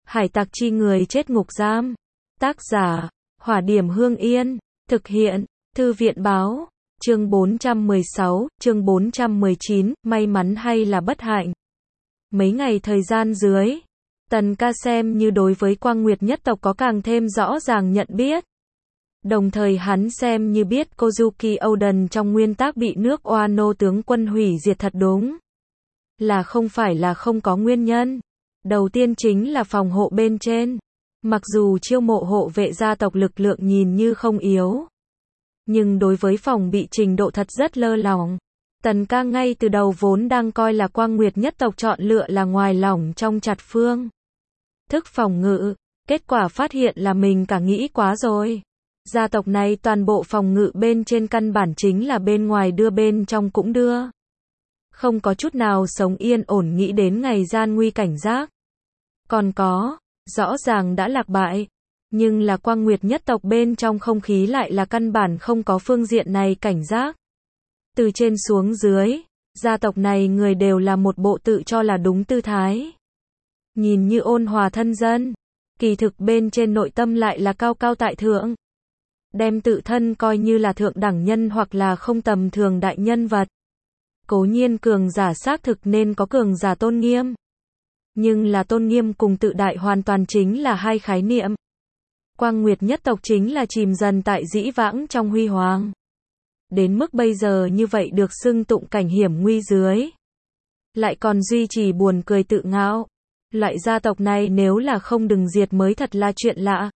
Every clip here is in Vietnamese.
Hải tặc chi người chết ngục giam. Tác giả, Hỏa Điểm Hương Yên. Thực hiện, Thư viện báo. Chương 416, chương 419, may mắn hay là bất hạnh. Mấy ngày thời gian dưới, Tần Ca xem như đối với Quang Nguyệt nhất tộc có càng thêm rõ ràng nhận biết. Đồng thời hắn xem như biết Kozuki Oden trong nguyên tắc bị nước Wano tướng quân hủy diệt thật đúng. Là không phải là không có nguyên nhân. Đầu tiên chính là phòng hộ bên trên. Mặc dù chiêu mộ hộ vệ gia tộc lực lượng nhìn như không yếu, nhưng đối với phòng bị trình độ thật rất lơ lỏng. Tần Ca ngay từ đầu vốn đang coi là Quang Nguyệt nhất tộc chọn lựa là ngoài lỏng trong chặt phương thức phòng ngự, kết quả phát hiện là mình cả nghĩ quá rồi. Gia tộc này toàn bộ phòng ngự bên trên căn bản chính là bên ngoài đưa bên trong cũng đưa. Không có chút nào sống yên ổn nghĩ đến ngày gian nguy cảnh giác. Còn có, rõ ràng đã lạc bại, nhưng là Quang Nguyệt nhất tộc bên trong không khí lại là căn bản không có phương diện này cảnh giác. Từ trên xuống dưới, gia tộc này người đều là một bộ tự cho là đúng tư thái. Nhìn như ôn hòa thân dân, kỳ thực bên trên nội tâm lại là cao cao tại thượng. Đem tự thân coi như là thượng đẳng nhân hoặc là không tầm thường đại nhân vật. Cố nhiên cường giả xác thực nên có cường giả tôn nghiêm. Nhưng là tôn nghiêm cùng tự đại hoàn toàn chính là hai khái niệm. Quang Nguyệt nhất tộc chính là chìm dần tại dĩ vãng trong huy hoàng. Đến mức bây giờ như vậy được xưng tụng cảnh hiểm nguy dưới. Lại còn duy trì buồn cười tự ngạo. Loại gia tộc này nếu là không đừng diệt mới thật là chuyện lạ.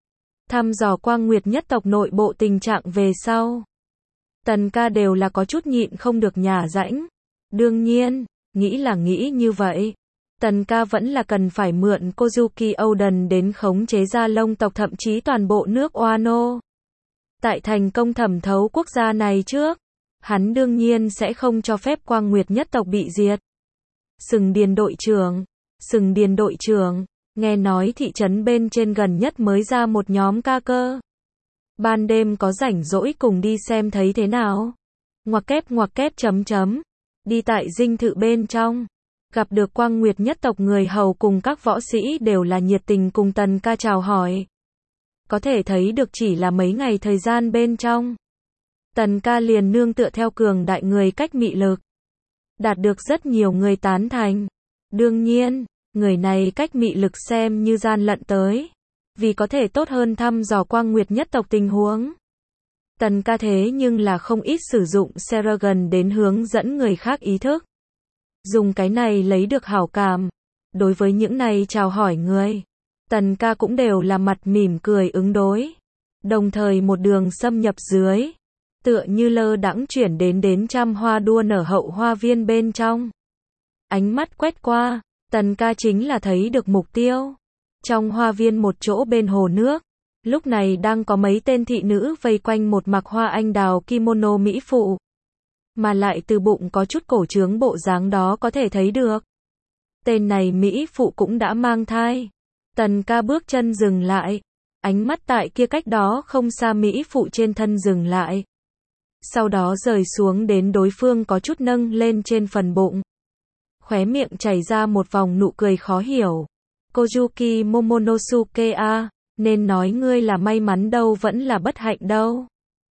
Thăm dò Quang Nguyệt nhất tộc nội bộ tình trạng về sau. Tần Ca đều là có chút nhịn không được nhả rãnh. Đương nhiên, nghĩ là nghĩ như vậy. Tần Ca vẫn là cần phải mượn Kozuki Oden đến khống chế Gia Long tộc thậm chí toàn bộ nước Wano. Tại thành công thẩm thấu quốc gia này trước, hắn đương nhiên sẽ không cho phép Quang Nguyệt nhất tộc bị diệt. Sừng Điền đội trưởng, nghe nói thị trấn bên trên gần nhất mới ra một nhóm ca cơ. Ban đêm có rảnh rỗi cùng đi xem thấy thế nào. Ngoặc kép đi tại dinh thự bên trong. Gặp được Quang Nguyệt nhất tộc người hầu cùng các võ sĩ đều là nhiệt tình cùng Tần Ca chào hỏi. Có thể thấy được chỉ là mấy ngày thời gian bên trong. Tần Ca liền nương tựa theo cường đại người cách mị lực. Đạt được rất nhiều người tán thành. Đương nhiên, người này cách mị lực xem như gian lận tới. Vì có thể tốt hơn thăm dò Quang Nguyệt nhất tộc tình huống. Tần Ca thế nhưng là không ít sử dụng Seragon đến hướng dẫn người khác ý thức. Dùng cái này lấy được hảo cảm. Đối với những này chào hỏi người, Tần Ca cũng đều là mặt mỉm cười ứng đối. Đồng thời một đường xâm nhập dưới, tựa như lơ đãng chuyển đến trăm hoa đua nở hậu hoa viên bên trong. Ánh mắt quét qua, Tần Ca chính là thấy được mục tiêu. Trong hoa viên một chỗ bên hồ nước, lúc này đang có mấy tên thị nữ vây quanh một mặc hoa anh đào kimono mỹ phụ. Mà lại từ bụng có chút cổ trướng bộ dáng đó có thể thấy được. Tên này mỹ phụ cũng đã mang thai. Tần Ca bước chân dừng lại. Ánh mắt tại kia cách đó không xa mỹ phụ trên thân dừng lại. Sau đó rời xuống đến đối phương có chút nâng lên trên phần bụng. Khóe miệng chảy ra một vòng nụ cười khó hiểu. Kozuki Momonosuke a, nên nói ngươi là may mắn đâu vẫn là bất hạnh đâu.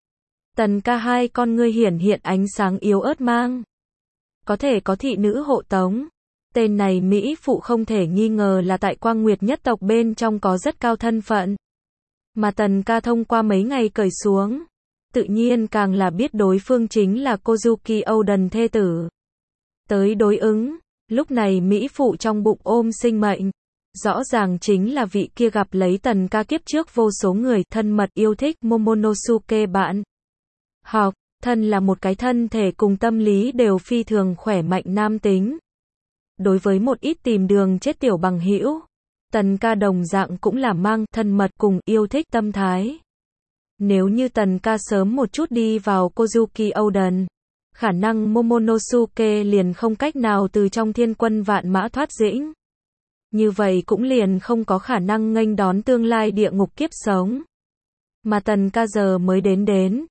Tần Ca hai con ngươi hiển hiện ánh sáng yếu ớt mang. Có thể có thị nữ hộ tống. Tên này mỹ phụ không thể nghi ngờ là tại Quang Nguyệt nhất tộc bên trong có rất cao thân phận. Mà Tần Ca thông qua mấy ngày cởi xuống, tự nhiên càng là biết đối phương chính là Kozuki Oden thê tử. Tới đối ứng, lúc này mỹ phụ trong bụng ôm sinh mệnh. Rõ ràng chính là vị kia gặp lấy Tần Ca kiếp trước vô số người thân mật yêu thích Momonosuke bạn. Học, thân là một cái thân thể cùng tâm lý đều phi thường khỏe mạnh nam tính. Đối với một ít tìm đường chết tiểu bằng hữu, Tần Ca đồng dạng cũng là mang thân mật cùng yêu thích tâm thái. Nếu như Tần Ca sớm một chút đi vào Kozuki Oden, khả năng Momonosuke liền không cách nào từ trong thiên quân vạn mã thoát dĩnh. Như vậy cũng liền không có khả năng nghênh đón tương lai địa ngục kiếp sống. Mà Tần Ca giờ mới đến.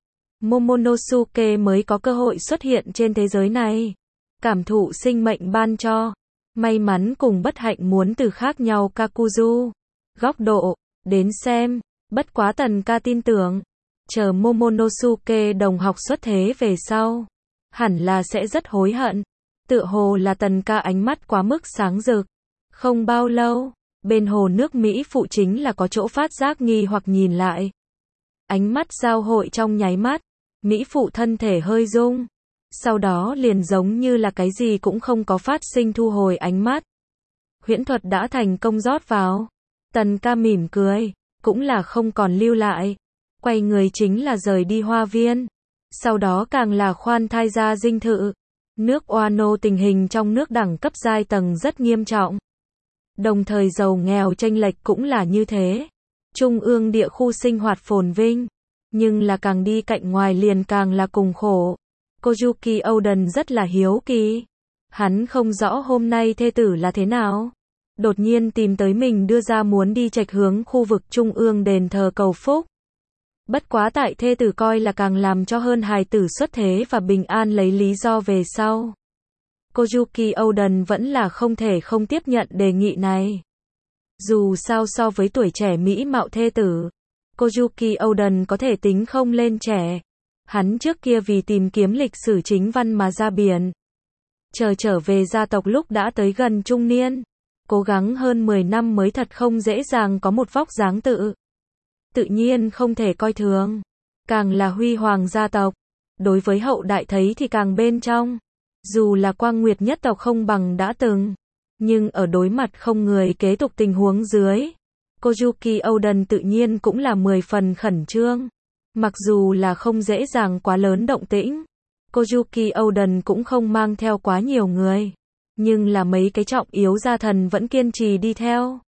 Momonosuke mới có cơ hội xuất hiện trên thế giới này. Cảm thụ sinh mệnh ban cho. May mắn cùng bất hạnh muốn từ khác nhau Kakuzu. Góc độ, đến xem, bất quá Tần ca tin tưởng, chờ Momonosuke đồng học xuất thế về sau, hẳn là sẽ rất hối hận. Tựa hồ là Tần ca ánh mắt quá mức sáng rực. Không bao lâu, bên hồ nước Mỹ phụ chính là có chỗ phát giác nghi hoặc nhìn lại. Ánh mắt giao hội trong nháy mắt, Mỹ phụ thân thể hơi rung. Sau đó liền giống như là cái gì cũng không có phát sinh thu hồi ánh mắt. Huyễn thuật đã thành công rót vào. Tần ca mỉm cười, cũng là không còn lưu lại. Quay người chính là rời đi hoa viên. Sau đó càng là khoan thai ra dinh thự. Nước Wano tình hình trong nước đẳng cấp giai tầng rất nghiêm trọng. Đồng thời giàu nghèo chênh lệch cũng là như thế. Trung ương địa khu sinh hoạt phồn vinh, nhưng là càng đi cạnh ngoài liền càng là cùng khổ. Kojuki Oden rất là hiếu kỳ. Hắn không rõ hôm nay thê tử là thế nào. Đột nhiên tìm tới mình đưa ra muốn đi trạch hướng khu vực trung ương đền thờ cầu phúc. Bất quá tại thê tử coi là càng làm cho hơn hài tử xuất thế và bình an lấy lý do về sau. Kojuki Oden vẫn là không thể không tiếp nhận đề nghị này. Dù sao so với tuổi trẻ mỹ mạo thê tử, Kojuki Oden có thể tính không lên trẻ. Hắn trước kia vì tìm kiếm lịch sử chính văn mà ra biển. Trở về gia tộc lúc đã tới gần trung niên. Cố gắng hơn 10 năm mới thật không dễ dàng có một vóc dáng tự nhiên không thể coi thường. Càng là huy hoàng gia tộc. Đối với hậu đại thấy thì càng bên trong. Dù là Quang Nguyệt nhất tộc không bằng đã từng. Nhưng ở đối mặt không người kế tục tình huống dưới. Kojuki Oden tự nhiên cũng là 10 phần khẩn trương. Mặc dù là không dễ dàng quá lớn động tĩnh. Kojuki Oden cũng không mang theo quá nhiều người. Nhưng là mấy cái trọng yếu gia thần vẫn kiên trì đi theo.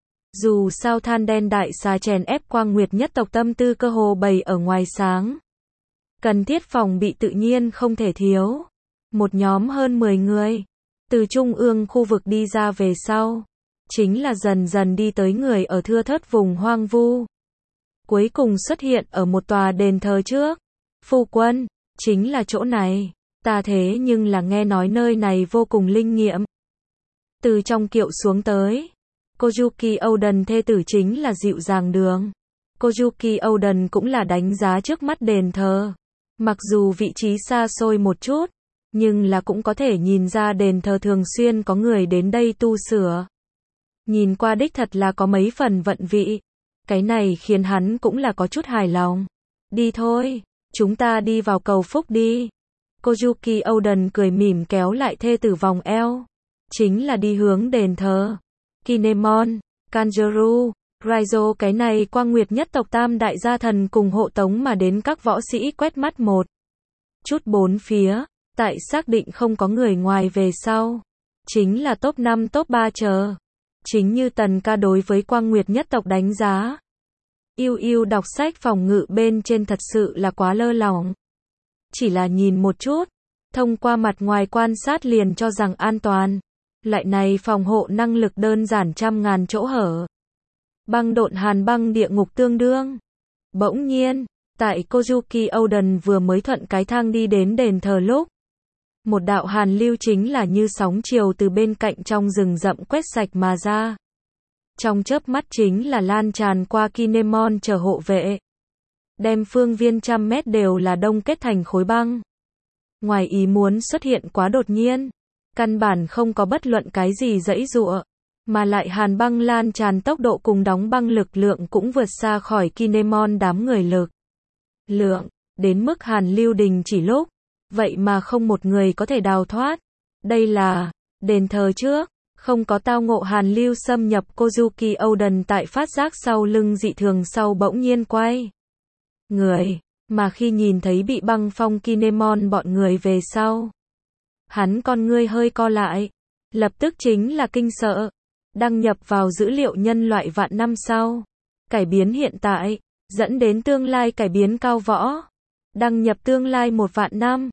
Dù sao than đen đại xà chèn ép Quang Nguyệt nhất tộc tâm tư cơ hồ bày ở ngoài sáng. Cần thiết phòng bị tự nhiên không thể thiếu. Một nhóm hơn 10 người. Từ trung ương khu vực đi ra về sau. Chính là dần dần đi tới người ở thưa thớt vùng hoang vu. Cuối cùng xuất hiện ở một tòa đền thờ trước. Phu quân, chính là chỗ này. Ta thế nhưng là nghe nói nơi này vô cùng linh nghiệm. Từ trong kiệu xuống tới. Kojuki Oden thê tử chính là dịu dàng đường. Kojuki Oden cũng là đánh giá trước mắt đền thờ. Mặc dù vị trí xa xôi một chút, nhưng là cũng có thể nhìn ra đền thờ thường xuyên có người đến đây tu sửa. Nhìn qua đích thật là có mấy phần vận vị. Cái này khiến hắn cũng là có chút hài lòng. Đi thôi, chúng ta đi vào cầu phúc đi. Kojuki Oden cười mỉm kéo lại thê tử vòng eo. Chính là đi hướng đền thờ. Kinemon, Kanjuro, Raizo cái này Quang Nguyệt nhất tộc tam đại gia thần cùng hộ tống mà đến các võ sĩ quét mắt một chút bốn phía. Tại xác định không có người ngoài về sau. Chính là top 5 top 3 chờ. Chính như Tần ca đối với Quang Nguyệt nhất tộc đánh giá. Yêu đọc sách phòng ngự bên trên thật sự là quá lơ lỏng. Chỉ là nhìn một chút, thông qua mặt ngoài quan sát liền cho rằng an toàn. Lại này phòng hộ năng lực đơn giản trăm ngàn chỗ hở. Băng độn hàn băng địa ngục tương đương. Bỗng nhiên, tại Kojuki Oden vừa mới thuận cái thang đi đến đền thờ lúc. Một đạo hàn lưu chính là như sóng chiều từ bên cạnh trong rừng rậm quét sạch mà ra. Trong chớp mắt chính là lan tràn qua Kinemon chờ hộ vệ. Đem phương viên trăm mét đều là đông kết thành khối băng. Ngoài ý muốn xuất hiện quá đột nhiên. Căn bản không có bất luận cái gì giãy giụa. Mà lại hàn băng lan tràn tốc độ cùng đóng băng lực lượng cũng vượt xa khỏi Kinemon đám người lực. Đến mức hàn lưu đình chỉ lúc. Vậy mà không một người có thể đào thoát. Đây là đền thờ trước. Không có tao ngộ hàn lưu xâm nhập. Kojuki Oden tại phát giác sau lưng dị thường sau bỗng nhiên quay người. Mà khi nhìn thấy bị băng phong Kinemon bọn người về sau. Hắn con ngươi hơi co lại. Lập tức chính là kinh sợ. Đăng nhập vào dữ liệu nhân loại vạn năm sau. Cải biến hiện tại. Dẫn đến tương lai cải biến cao võ. Đăng nhập tương lai 1 vạn năm.